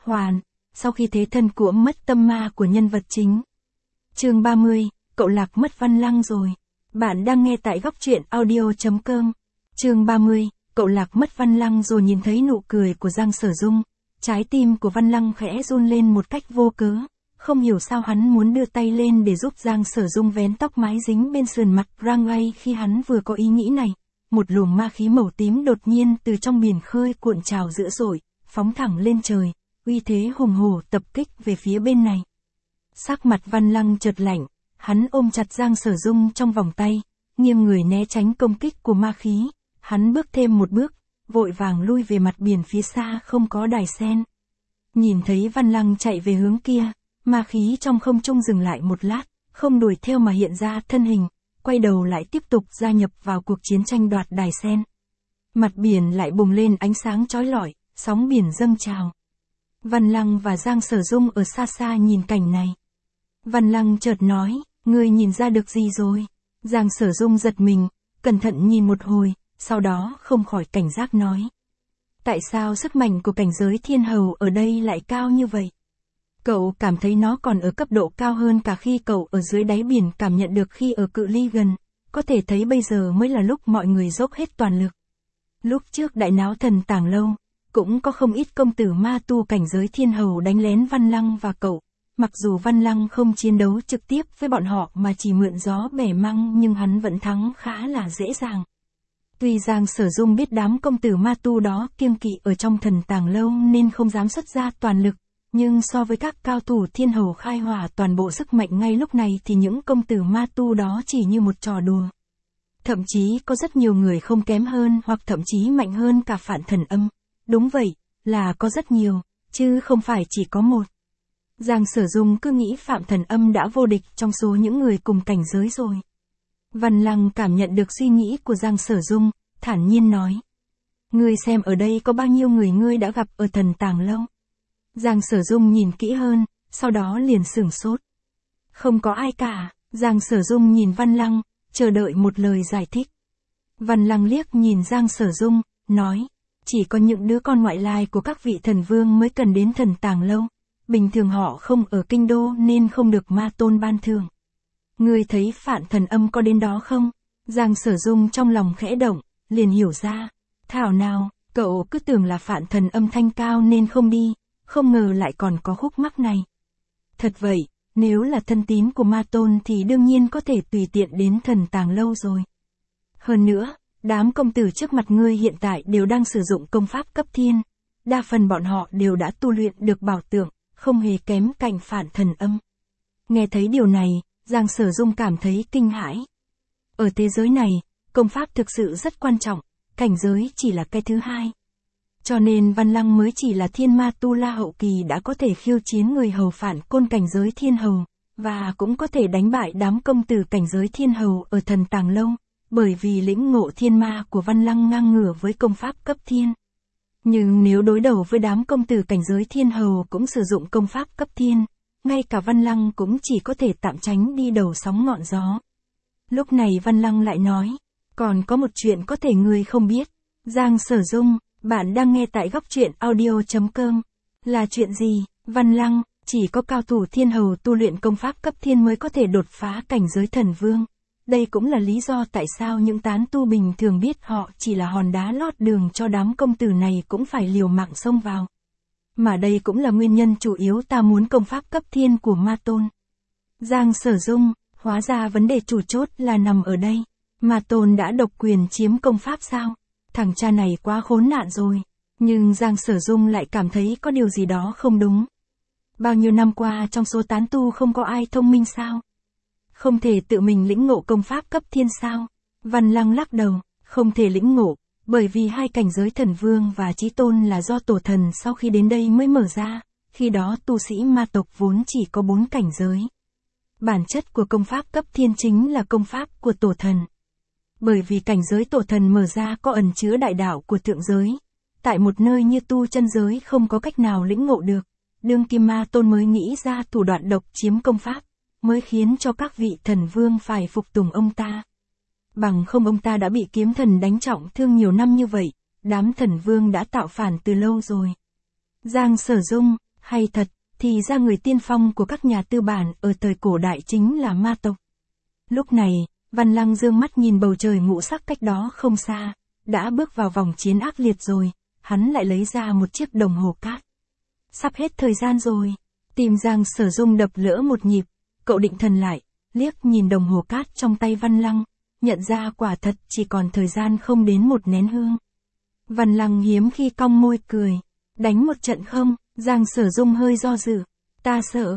hoàn, sau khi thế thân của mất tâm ma của nhân vật chính. Chương 30, cậu lạc mất Văn Lăng rồi. Bạn đang nghe tại góc truyện audio.com. Chương 30, cậu lạc mất Văn Lăng rồi. Nhìn thấy nụ cười của Giang Sở Dung, trái tim của Văn Lăng khẽ run lên một cách vô cớ. Không hiểu sao hắn muốn đưa tay lên để giúp Giang Sở Dung vén tóc mái dính bên sườn mặt ra ngay khi hắn vừa có ý nghĩ này. Một luồng ma khí màu tím đột nhiên từ trong biển khơi cuộn trào dữ dội, phóng thẳng lên trời, uy thế hùng hổ tập kích về phía bên này. Sắc mặt Văn Lăng chợt lạnh, hắn ôm chặt Giang Sở Dung trong vòng tay, nghiêng người né tránh công kích của ma khí. Hắn bước thêm một bước, vội vàng lui về mặt biển phía xa không có đài sen. Nhìn thấy Văn Lăng chạy về hướng kia, ma khí trong không trung dừng lại một lát, không đuổi theo mà hiện ra thân hình, quay đầu lại tiếp tục gia nhập vào cuộc chiến tranh đoạt đài sen. Mặt biển lại bùng lên ánh sáng chói lọi, sóng biển dâng trào. Văn Lăng và Giang Sở Dung ở xa xa nhìn cảnh này. Văn Lăng chợt nói, ngươi nhìn ra được gì rồi? Giang Sở Dung giật mình, cẩn thận nhìn một hồi, sau đó không khỏi cảnh giác nói. Tại sao sức mạnh của cảnh giới thiên hầu ở đây lại cao như vậy? Cậu cảm thấy nó còn ở cấp độ cao hơn cả khi cậu ở dưới đáy biển cảm nhận được khi ở cự ly gần, có thể thấy bây giờ mới là lúc mọi người dốc hết toàn lực. Lúc trước đại náo Thần Tàng Lâu, cũng có không ít công tử ma tu cảnh giới thiên hầu đánh lén Văn Lăng và cậu. Mặc dù Văn Lăng không chiến đấu trực tiếp với bọn họ mà chỉ mượn gió bẻ măng, nhưng hắn vẫn thắng khá là dễ dàng. Tuy Giang Sở Dung biết đám công tử ma tu đó kiêng kỵ ở trong Thần Tàng Lâu nên không dám xuất ra toàn lực, nhưng so với các cao thủ thiên hầu khai hỏa toàn bộ sức mạnh ngay lúc này thì những công tử ma tu đó chỉ như một trò đùa. Thậm chí có rất nhiều người không kém hơn hoặc thậm chí mạnh hơn cả Phạn Thần Âm. Đúng vậy, là có rất nhiều, chứ không phải chỉ có một. Giang Sở Dung cứ nghĩ Phạm Thần Âm đã vô địch trong số những người cùng cảnh giới rồi. Văn Lăng cảm nhận được suy nghĩ của Giang Sở Dung, thản nhiên nói. Ngươi xem ở đây có bao nhiêu người ngươi đã gặp ở Thần Tàng Lâu. Giang Sở Dung nhìn kỹ hơn, sau đó liền sửng sốt. Không có ai cả. Giang Sở Dung nhìn Văn Lăng, chờ đợi một lời giải thích. Văn Lăng liếc nhìn Giang Sở Dung, nói. Chỉ có những đứa con ngoại lai của các vị thần vương mới cần đến Thần Tàng Lâu. Bình thường họ không ở kinh đô nên không được ma tôn ban thưởng. Ngươi thấy Phạn Thần Âm có đến đó không? Giang Sở Dung trong lòng khẽ động, liền hiểu ra. Thảo nào, cậu cứ tưởng là Phạn Thần Âm thanh cao nên không đi, không ngờ lại còn có khúc mắc này. Thật vậy, nếu là thân tín của ma tôn thì đương nhiên có thể tùy tiện đến Thần Tàng Lâu rồi. Hơn nữa, đám công tử trước mặt ngươi hiện tại đều đang sử dụng công pháp cấp thiên. Đa phần bọn họ đều đã tu luyện được bảo tượng, không hề kém cạnh Phạn Thần Âm. Nghe thấy điều này, Giang Sở Dung cảm thấy kinh hãi. Ở thế giới này, công pháp thực sự rất quan trọng, cảnh giới chỉ là cái thứ hai. Cho nên Văn Lăng mới chỉ là thiên ma tu la hậu kỳ đã có thể khiêu chiến người hầu Phản Côn cảnh giới thiên hầu, và cũng có thể đánh bại đám công tử cảnh giới thiên hầu ở Thần Tàng Lâu, bởi vì lĩnh ngộ thiên ma của Văn Lăng ngang ngửa với công pháp cấp thiên. Nhưng nếu đối đầu với đám công tử cảnh giới thiên hầu cũng sử dụng công pháp cấp thiên, ngay cả Văn Lăng cũng chỉ có thể tạm tránh đi đầu sóng ngọn gió. Lúc này Văn Lăng lại nói, còn có một chuyện có thể ngươi không biết. Giang Sở Dung, bạn đang nghe tại góc truyện audio.com. Là chuyện gì? Văn Lăng, chỉ có cao thủ thiên hầu tu luyện công pháp cấp thiên mới có thể đột phá cảnh giới thần vương. Đây cũng là lý do tại sao những tán tu bình thường biết họ chỉ là hòn đá lót đường cho đám công tử này cũng phải liều mạng xông vào. Mà đây cũng là nguyên nhân chủ yếu ta muốn công pháp cấp thiên của ma tôn. Giang Sở Dung, hóa ra vấn đề chủ chốt là nằm ở đây. Ma tôn đã độc quyền chiếm công pháp sao? Thằng cha này quá khốn nạn rồi. Nhưng Giang Sở Dung lại cảm thấy có điều gì đó không đúng. Bao nhiêu năm qua trong số tán tu không có ai thông minh sao? Không thể tự mình lĩnh ngộ công pháp cấp thiên sao? Văn Lăng lắc đầu, không thể lĩnh ngộ, bởi vì hai cảnh giới thần vương và chí tôn là do tổ thần sau khi đến đây mới mở ra, khi đó tu sĩ ma tộc vốn chỉ có 4 cảnh giới. Bản chất của công pháp cấp thiên chính là công pháp của tổ thần. Bởi vì cảnh giới tổ thần mở ra có ẩn chứa đại đạo của thượng giới, tại một nơi như tu chân giới không có cách nào lĩnh ngộ được, đương kim ma tôn mới nghĩ ra thủ đoạn độc chiếm công pháp, mới khiến cho các vị thần vương phải phục tùng ông ta. Bằng không ông ta đã bị kiếm thần đánh trọng thương nhiều năm như vậy, đám thần vương đã tạo phản từ lâu rồi. Giang Sở Dung, Hay thật, thì ra người tiên phong của các nhà tư bản ở thời cổ đại chính là ma tộc. Lúc này, Văn Lăng dương mắt nhìn bầu trời ngũ sắc cách đó không xa, đã bước vào vòng chiến ác liệt rồi, hắn lại lấy ra một chiếc đồng hồ cát. Sắp hết thời gian rồi, tim Giang Sở Dung đập lỡ một nhịp, cậu định thần lại, liếc nhìn đồng hồ cát trong tay Văn Lăng, nhận ra quả thật chỉ còn thời gian không đến một nén hương. Văn Lăng hiếm khi cong môi cười, đánh một trận không, Giang Sở Dung hơi do dự, ta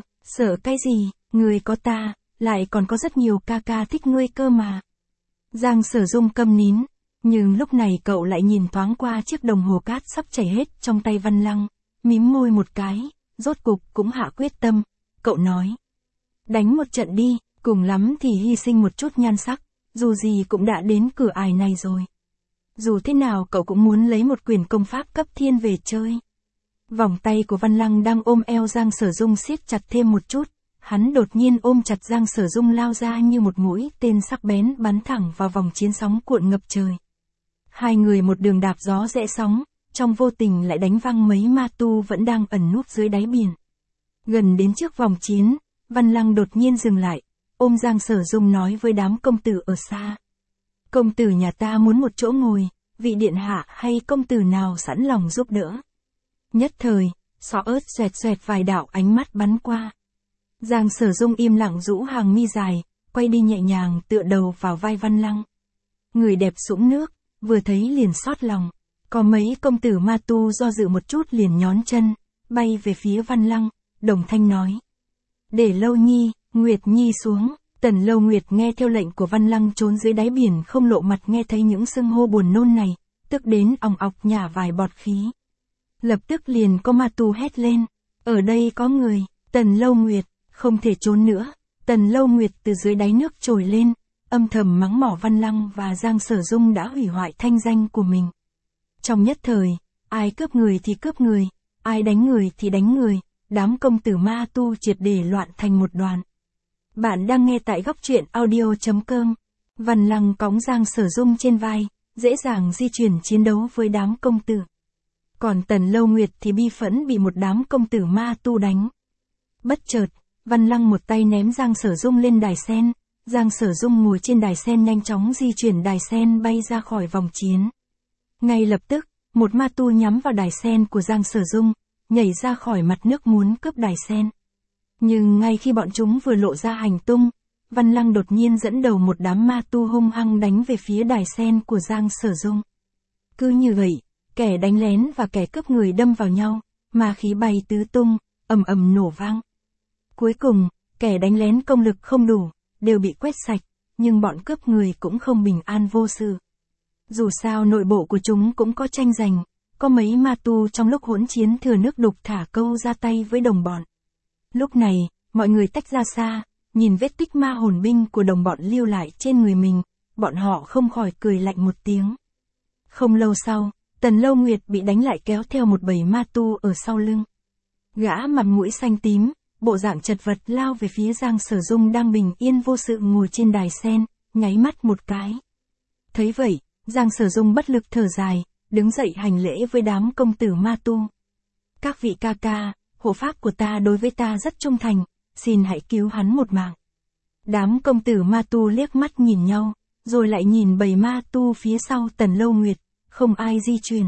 sợ cái gì, người có ta, lại còn có rất nhiều ca ca thích ngươi cơ mà. Giang Sở Dung câm nín, nhưng lúc này cậu lại nhìn thoáng qua chiếc đồng hồ cát sắp chảy hết trong tay Văn Lăng, mím môi một cái, rốt cục cũng hạ quyết tâm, cậu nói. Đánh một trận đi, cùng lắm thì hy sinh một chút nhan sắc, dù gì cũng đã đến cửa ải này rồi. Dù thế nào cậu cũng muốn lấy một quyền công pháp cấp thiên về chơi. Vòng tay của Văn Lăng đang ôm eo Giang Sở Dung siết chặt thêm một chút, hắn đột nhiên ôm chặt Giang Sở Dung lao ra như một mũi tên sắc bén bắn thẳng vào vòng chiến sóng cuộn ngập trời. Hai người một đường đạp gió rẽ sóng, trong vô tình lại đánh văng mấy ma tu vẫn đang ẩn núp dưới đáy biển. Gần đến trước vòng chiến, Văn Lăng đột nhiên dừng lại, ôm Giang Sở Dung nói với đám công tử ở xa. Công tử nhà ta muốn một chỗ ngồi, vị điện hạ hay công tử nào sẵn lòng giúp đỡ. Nhất thời, xó ớt xoẹt vài đạo ánh mắt bắn qua. Giang Sở Dung im lặng rũ hàng mi dài, quay đi nhẹ nhàng tựa đầu vào vai Văn Lăng. Người đẹp sũng nước, vừa thấy liền xót lòng. Có mấy công tử ma tu do dự một chút liền nhón chân, bay về phía Văn Lăng, đồng thanh nói. Để Lâu Nhi, Nguyệt Nhi xuống. Tần Lâu Nguyệt nghe theo lệnh của Văn Lăng trốn dưới đáy biển không lộ mặt nghe thấy những xưng hô buồn nôn này, tức đến òng ọc nhả vài bọt khí. Lập tức liền có ma tu hét lên, ở đây có người, Tần Lâu Nguyệt, không thể trốn nữa. Tần Lâu Nguyệt từ dưới đáy nước trồi lên, âm thầm mắng mỏ Văn Lăng và Giang Sở Dung đã hủy hoại thanh danh của mình. Trong nhất thời, ai cướp người thì cướp người, ai đánh người thì đánh người, đám công tử ma tu triệt để loạn thành một đoàn. Bạn đang nghe tại góc truyện audio.com. Văn Lăng cõng Giang Sở Dung trên vai, dễ dàng di chuyển chiến đấu với đám công tử. Còn Tần Lâu Nguyệt thì bi phẫn bị một đám công tử ma tu đánh. Bất chợt, Văn Lăng một tay ném Giang Sở Dung lên đài sen, Giang Sở Dung ngồi trên đài sen nhanh chóng di chuyển đài sen bay ra khỏi vòng chiến. Ngay lập tức, một ma tu nhắm vào đài sen của Giang Sở Dung, nhảy ra khỏi mặt nước muốn cướp đài sen. Nhưng ngay khi bọn chúng vừa lộ ra hành tung, Văn Lăng đột nhiên dẫn đầu một đám ma tu hung hăng đánh về phía đài sen của Giang Sở Dung. Cứ như vậy, kẻ đánh lén và kẻ cướp người đâm vào nhau, ma khí bay tứ tung, ầm ầm nổ vang. Cuối cùng, kẻ đánh lén công lực không đủ, đều bị quét sạch, nhưng bọn cướp người cũng không bình an vô sự. Dù sao nội bộ của chúng cũng có tranh giành, có mấy ma tu trong lúc hỗn chiến thừa nước đục thả câu ra tay với đồng bọn. Lúc này, mọi người tách ra xa, nhìn vết tích ma hồn binh của đồng bọn lưu lại trên người mình, bọn họ không khỏi cười lạnh một tiếng. Không lâu sau, Tần Lâu Nguyệt bị đánh lại kéo theo một bầy ma tu ở sau lưng. Gã mặt mũi xanh tím, bộ dạng chật vật lao về phía Giang Sở Dung đang bình yên vô sự ngồi trên đài sen, nháy mắt một cái. Thấy vậy, Giang Sở Dung bất lực thở dài, đứng dậy hành lễ với đám công tử ma tu. Các vị ca ca, hộ pháp của ta đối với ta rất trung thành, xin hãy cứu hắn một mạng. Đám công tử ma tu liếc mắt nhìn nhau, rồi lại nhìn bầy ma tu phía sau Tần Lâu Nguyệt, không ai di chuyển.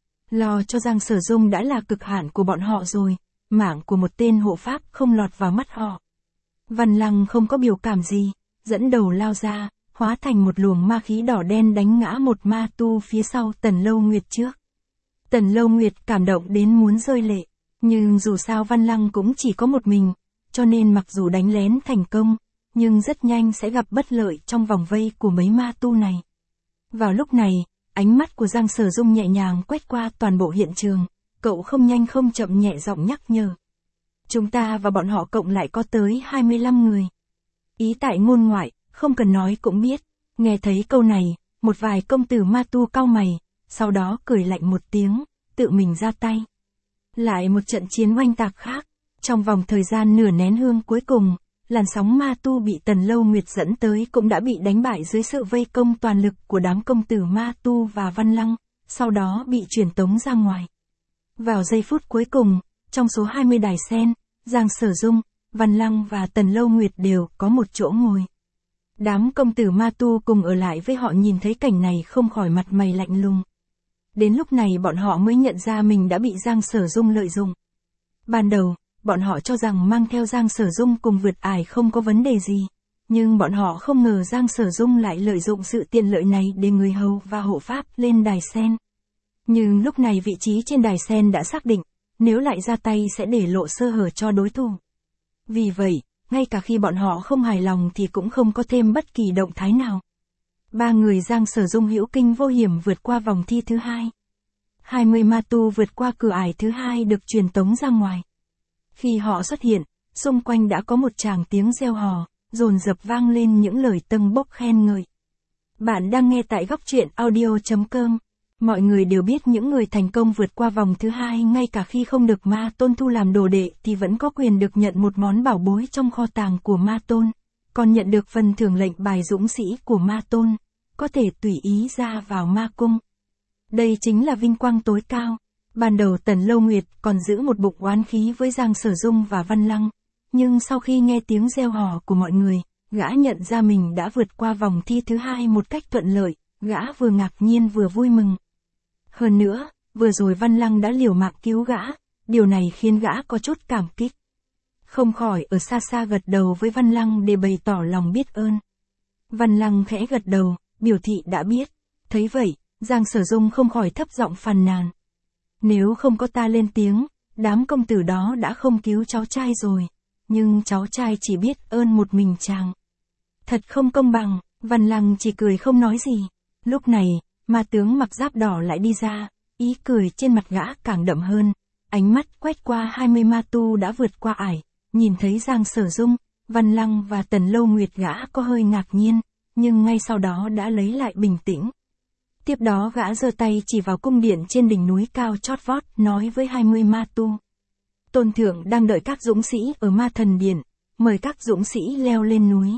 Lo cho Giang Sở Dung đã là cực hạn của bọn họ rồi, mạng của một tên hộ pháp không lọt vào mắt họ. Văn Lăng không có biểu cảm gì, dẫn đầu lao ra, hóa thành một luồng ma khí đỏ đen đánh ngã một ma tu phía sau Tần Lâu Nguyệt trước. Tần Lâu Nguyệt cảm động đến muốn rơi lệ, nhưng dù sao Văn Lăng cũng chỉ có một mình, cho nên mặc dù đánh lén thành công, nhưng rất nhanh sẽ gặp bất lợi trong vòng vây của mấy ma tu này. Vào lúc này, ánh mắt của Giang Sở Dung nhẹ nhàng quét qua toàn bộ hiện trường, cậu không nhanh không chậm nhẹ giọng nhắc nhở. Chúng ta và bọn họ cộng lại có tới 25 người. Ý tại ngôn ngoại, không cần nói cũng biết. Nghe thấy câu này, một vài công tử ma tu cau mày, sau đó cười lạnh một tiếng, tự mình ra tay. Lại một trận chiến oanh tạc khác, trong vòng thời gian nửa nén hương cuối cùng, làn sóng ma tu bị Tần Lâu Nguyệt dẫn tới cũng đã bị đánh bại dưới sự vây công toàn lực của đám công tử ma tu và Văn Lăng, sau đó bị truyền tống ra ngoài. Vào giây phút cuối cùng, trong số 20 đài sen, Giang Sở Dung, Văn Lăng và Tần Lâu Nguyệt đều có một chỗ ngồi. Đám công tử ma tu cùng ở lại với họ nhìn thấy cảnh này không khỏi mặt mày lạnh lùng. Đến lúc này bọn họ mới nhận ra mình đã bị Giang Sở Dung lợi dụng. Ban đầu, bọn họ cho rằng mang theo Giang Sở Dung cùng vượt ải không có vấn đề gì. Nhưng bọn họ không ngờ Giang Sở Dung lại lợi dụng sự tiện lợi này để người hầu và hộ pháp lên đài sen. Nhưng lúc này vị trí trên đài sen đã xác định, nếu lại ra tay sẽ để lộ sơ hở cho đối thủ. Vì vậy, ngay cả khi bọn họ không hài lòng thì cũng không có thêm bất kỳ động thái nào. Ba người Giang Sở Dung hữu kinh vô hiểm vượt qua vòng thi thứ 2. 20 ma tu vượt qua cửa ải thứ 2 được truyền tống ra ngoài. Khi họ xuất hiện, xung quanh đã có một tràng tiếng reo hò, dồn dập vang lên những lời tâng bốc khen ngợi. Bạn đang nghe tại góc truyện audio.com. Mọi người đều biết những người thành công vượt qua vòng thứ 2 ngay cả khi không được ma tôn thu làm đồ đệ thì vẫn có quyền được nhận một món bảo bối trong kho tàng của ma tôn, còn nhận được phần thưởng lệnh bài dũng sĩ của ma tôn, có thể tùy ý ra vào ma cung. Đây chính là vinh quang tối cao. Ban đầu Tần Lâu Nguyệt còn giữ một bụng oán khí với Giang Sở Dung và Văn Lăng, nhưng sau khi nghe tiếng reo hò của mọi người, gã nhận ra mình đã vượt qua vòng thi thứ 2 một cách thuận lợi, gã vừa ngạc nhiên vừa vui mừng. Hơn nữa, vừa rồi Văn Lăng đã liều mạng cứu gã, điều này khiến gã có chút cảm kích. Không khỏi ở xa xa gật đầu với Văn Lăng để bày tỏ lòng biết ơn. Văn Lăng khẽ gật đầu, biểu thị đã biết. Thấy vậy, Giang Sở Dung không khỏi thấp giọng phàn nàn. Nếu không có ta lên tiếng, đám công tử đó đã không cứu cháu trai rồi, nhưng cháu trai chỉ biết ơn một mình chàng. Thật không công bằng, Văn Lăng chỉ cười không nói gì. Lúc này, ma tướng mặc giáp đỏ lại đi ra, ý cười trên mặt gã càng đậm hơn, ánh mắt quét qua 20 ma tu đã vượt qua ải, nhìn thấy Giang Sở Dung, Văn Lăng và Tần Lâu Nguyệt gã có hơi ngạc nhiên, nhưng ngay sau đó đã lấy lại bình tĩnh. Tiếp đó gã giơ tay chỉ vào cung điện trên đỉnh núi cao chót vót, nói với 20 ma tu. Tôn thượng đang đợi các dũng sĩ ở ma thần điện, mời các dũng sĩ leo lên núi.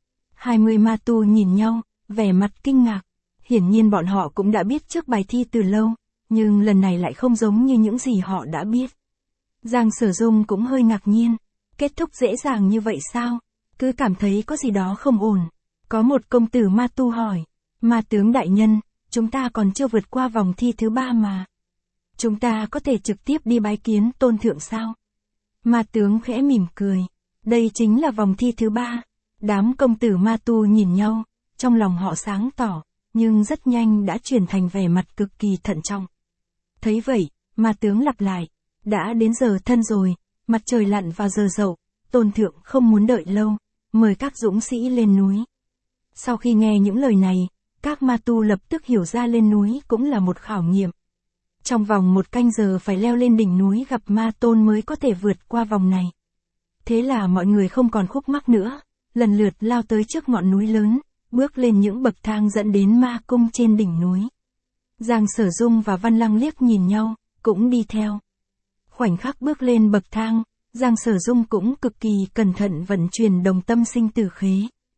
20 ma tu nhìn nhau, vẻ mặt kinh ngạc. Hiển nhiên bọn họ cũng đã biết trước bài thi từ lâu, nhưng lần này lại không giống như những gì họ đã biết. Giang Sở Dung cũng hơi ngạc nhiên. Kết thúc dễ dàng như vậy sao? Cứ cảm thấy có gì đó không ổn. Có một công tử ma tu hỏi. Ma tướng đại nhân, chúng ta còn chưa vượt qua vòng thi thứ 3 mà. Chúng ta có thể trực tiếp đi bái kiến tôn thượng sao? Ma tướng khẽ mỉm cười. Đây chính là vòng thi thứ 3. Đám công tử ma tu nhìn nhau, trong lòng họ sáng tỏ, nhưng rất nhanh đã chuyển thành vẻ mặt cực kỳ thận trọng. Thấy vậy, ma tướng lặp lại. Đã đến giờ thân rồi, mặt trời lặn vào giờ dậu, tôn thượng không muốn đợi lâu, mời các dũng sĩ lên núi. Sau khi nghe những lời này, các ma tu lập tức hiểu ra lên núi cũng là một khảo nghiệm. Trong vòng 1 canh giờ phải leo lên đỉnh núi gặp ma tôn mới có thể vượt qua vòng này. Thế là mọi người không còn khúc mắc nữa, lần lượt lao tới trước ngọn núi lớn, bước lên những bậc thang dẫn đến ma cung trên đỉnh núi. Giang Sở Dung và Văn Lăng liếc nhìn nhau, cũng đi theo. Khoảnh khắc bước lên bậc thang, Giang Sở Dung cũng cực kỳ cẩn thận vận chuyển đồng tâm sinh tử khế.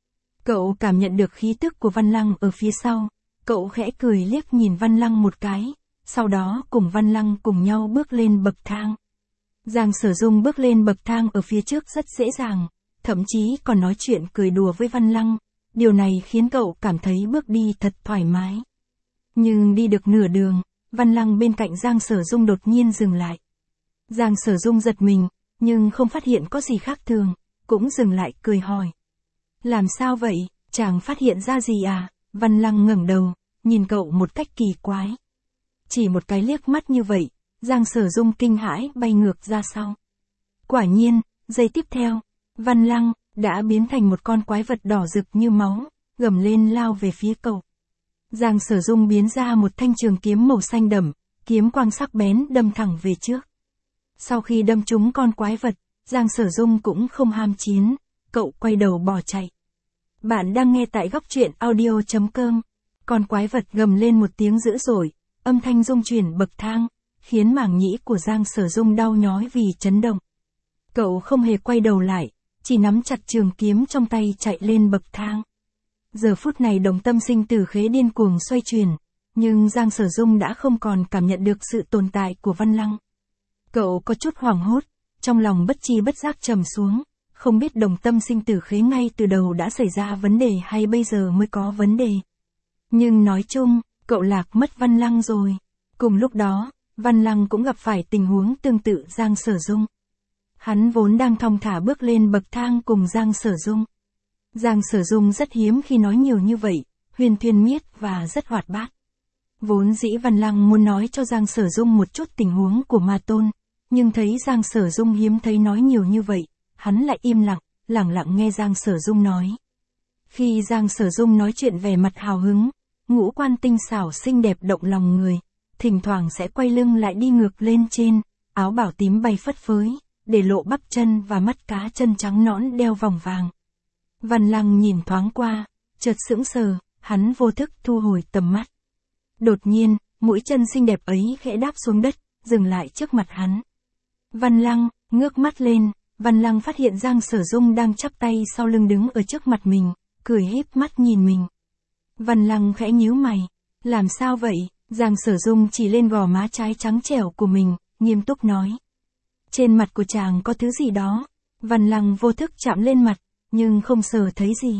Cậu cảm nhận được khí tức của Văn Lăng ở phía sau, cậu khẽ cười liếc nhìn Văn Lăng một cái, sau đó cùng Văn Lăng cùng nhau bước lên bậc thang. Giang Sở Dung bước lên bậc thang ở phía trước rất dễ dàng, thậm chí còn nói chuyện cười đùa với Văn Lăng, điều này khiến cậu cảm thấy bước đi thật thoải mái. Nhưng đi được nửa đường, Văn Lăng bên cạnh Giang Sở Dung đột nhiên dừng lại. Giang Sở Dung giật mình, nhưng không phát hiện có gì khác thường, cũng dừng lại cười hỏi. Làm sao vậy, chàng phát hiện ra gì à? Văn Lăng ngẩng đầu, nhìn cậu một cách kỳ quái. Chỉ một cái liếc mắt như vậy, Giang Sở Dung kinh hãi bay ngược ra sau. Quả nhiên, giây tiếp theo, Văn Lăng đã biến thành một con quái vật đỏ rực như máu, gầm lên lao về phía cậu. Giang Sở Dung biến ra một thanh trường kiếm màu xanh đậm, kiếm quang sắc bén đâm thẳng về trước. Sau khi đâm trúng con quái vật, Giang Sở Dung cũng không ham chiến, cậu quay đầu bỏ chạy. Bạn đang nghe tại góc truyện audio.com. Con quái vật gầm lên một tiếng dữ dội, âm thanh rung chuyển bậc thang, khiến màng nhĩ của Giang Sở Dung đau nhói vì chấn động. Cậu không hề quay đầu lại, chỉ nắm chặt trường kiếm trong tay chạy lên bậc thang. Giờ phút này đồng tâm sinh tử khế điên cuồng xoay chuyển, nhưng Giang Sở Dung đã không còn cảm nhận được sự tồn tại của Văn Lăng. Cậu có chút hoảng hốt, trong lòng bất chi bất giác trầm xuống, không biết đồng tâm sinh tử khế ngay từ đầu đã xảy ra vấn đề hay bây giờ mới có vấn đề. Nhưng nói chung, cậu lạc mất Văn Lăng rồi. Cùng lúc đó, Văn Lăng cũng gặp phải tình huống tương tự Giang Sở Dung. Hắn vốn đang thong thả bước lên bậc thang cùng Giang Sở Dung. Giang Sở Dung rất hiếm khi nói nhiều như vậy, huyên thuyên miết và rất hoạt bát. Vốn dĩ Văn Lăng muốn nói cho Giang Sở Dung một chút tình huống của Ma Tôn, nhưng thấy Giang Sở Dung hiếm thấy nói nhiều như vậy, hắn lại im lặng, lẳng lặng nghe Giang Sở Dung nói. Khi Giang Sở Dung nói chuyện vẻ mặt hào hứng, ngũ quan tinh xảo xinh đẹp động lòng người, thỉnh thoảng sẽ quay lưng lại đi ngược lên trên, áo bảo tím bay phất phới, để lộ bắp chân và mắt cá chân trắng nõn đeo vòng vàng. Văn Lăng nhìn thoáng qua, chợt sững sờ, hắn vô thức thu hồi tầm mắt. Đột nhiên, mũi chân xinh đẹp ấy khẽ đáp xuống đất, dừng lại trước mặt hắn. Văn Lăng, ngước mắt lên, Văn Lăng phát hiện Giang Sở Dung đang chắp tay sau lưng đứng ở trước mặt mình, cười híp mắt nhìn mình. Văn Lăng khẽ nhíu mày, làm sao vậy? Giang Sở Dung chỉ lên gò má trái trắng trẻo của mình, nghiêm túc nói. Trên mặt của chàng có thứ gì đó. Văn Lăng vô thức chạm lên mặt, nhưng không sờ thấy gì.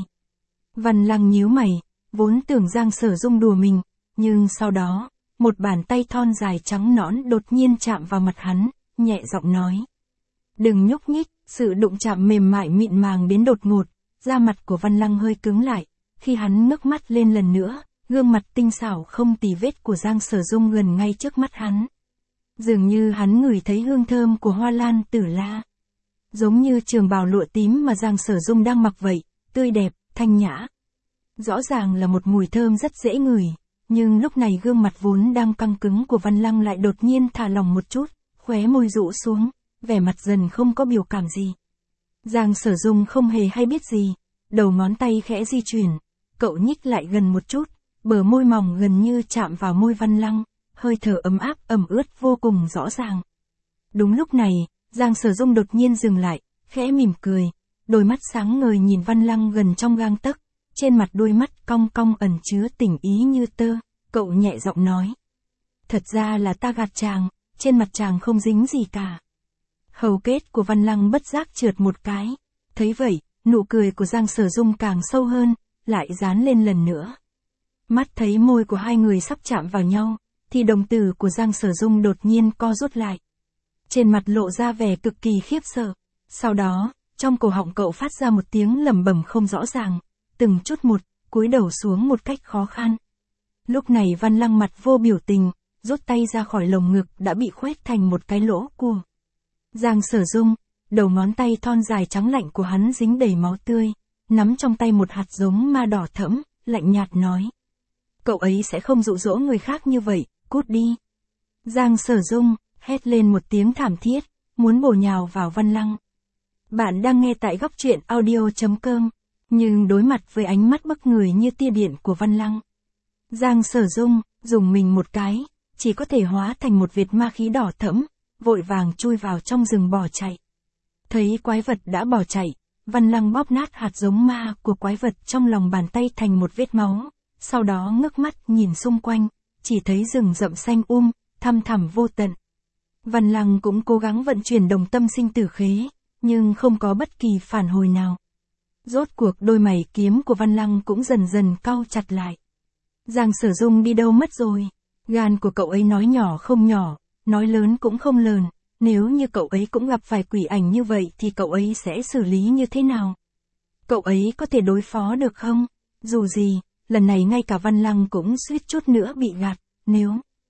Văn Lăng nhíu mày, vốn tưởng Giang Sở Dung đùa mình, nhưng sau đó, một bàn tay thon dài trắng nõn đột nhiên chạm vào mặt hắn, nhẹ giọng nói. Đừng nhúc nhích, sự đụng chạm mềm mại mịn màng đến đột ngột, da mặt của Văn Lăng hơi cứng lại, khi hắn ngước mắt lên lần nữa, gương mặt tinh xảo không tì vết của Giang Sở Dung gần ngay trước mắt hắn. Dường như hắn ngửi thấy hương thơm của hoa lan tử la. Giống như trường bào lụa tím mà Giang Sở Dung đang mặc vậy, tươi đẹp, thanh nhã. Rõ ràng là một mùi thơm rất dễ ngửi, nhưng lúc này gương mặt vốn đang căng cứng của Văn Lăng lại đột nhiên thả lỏng một chút, khóe môi rũ xuống, vẻ mặt dần không có biểu cảm gì. Giang Sở Dung không hề hay biết gì, đầu ngón tay khẽ di chuyển, cậu nhích lại gần một chút, bờ môi mỏng gần như chạm vào môi Văn Lăng, hơi thở ấm áp ẩm ướt vô cùng rõ ràng. Đúng lúc này, Giang Sở Dung đột nhiên dừng lại, khẽ mỉm cười, đôi mắt sáng ngời nhìn Văn Lăng gần trong gang tấc, trên mặt đôi mắt cong cong ẩn chứa tình ý như tơ, cậu nhẹ giọng nói. Thật ra là ta gạt chàng, trên mặt chàng không dính gì cả. Hầu kết của Văn Lăng bất giác trượt một cái, thấy vậy, nụ cười của Giang Sở Dung càng sâu hơn, lại dán lên lần nữa. Mắt thấy môi của hai người sắp chạm vào nhau, thì đồng tử của Giang Sở Dung đột nhiên co rút lại. Trên mặt lộ ra vẻ cực kỳ khiếp sợ. Sau đó, trong cổ họng cậu phát ra một tiếng lẩm bẩm không rõ ràng, từng chút một, cúi đầu xuống một cách khó khăn. Lúc này Văn Lăng mặt vô biểu tình, rút tay ra khỏi lồng ngực đã bị khoét thành một cái lỗ của Giang Sở Dung, đầu ngón tay thon dài trắng lạnh của hắn dính đầy máu tươi, nắm trong tay một hạt giống ma đỏ thẫm, lạnh nhạt nói. Cậu ấy sẽ không dụ dỗ người khác như vậy, cút đi. Giang Sở Dung hét lên một tiếng thảm thiết, muốn bổ nhào vào Văn Lăng. Bạn đang nghe tại góc truyện audio.com, nhưng đối mặt với ánh mắt bức người như tia điện của Văn Lăng, Giang Sở Dung dùng mình một cái, chỉ có thể hóa thành một vệt ma khí đỏ thẫm, vội vàng chui vào trong rừng bỏ chạy. Thấy quái vật đã bỏ chạy, Văn Lăng bóp nát hạt giống ma của quái vật trong lòng bàn tay thành một vết máu, sau đó ngước mắt nhìn xung quanh, chỉ thấy rừng rậm xanh thăm thẳm vô tận. Văn Lăng cũng cố gắng vận chuyển đồng tâm sinh tử khế, nhưng không có bất kỳ phản hồi nào. Rốt cuộc đôi mày kiếm của Văn Lăng cũng dần dần cau chặt lại. Giang Sở Dung đi đâu mất rồi? Gan của cậu ấy nói nhỏ không nhỏ, nói lớn cũng không lớn. Nếu như cậu ấy cũng gặp phải quỷ ảnh như vậy thì cậu ấy sẽ xử lý như thế nào? Cậu ấy có thể đối phó được không? Dù gì, lần này ngay cả Văn Lăng cũng suýt chút nữa bị gạt, nếu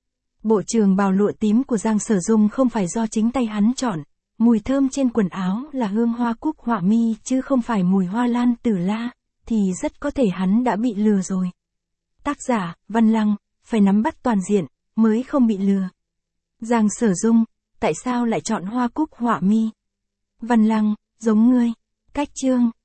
bộ trường bào lụa tím của Giang Sở Dung không phải do chính tay hắn chọn, mùi thơm trên quần áo là hương hoa cúc họa mi chứ không phải mùi hoa lan tử la, thì rất có thể hắn đã bị lừa rồi. Tác giả, Văn Lăng, phải nắm bắt toàn diện, mới không bị lừa. Giang Sở Dung, tại sao lại chọn hoa cúc họa mi? Văn Lăng, giống ngươi. Cách chương.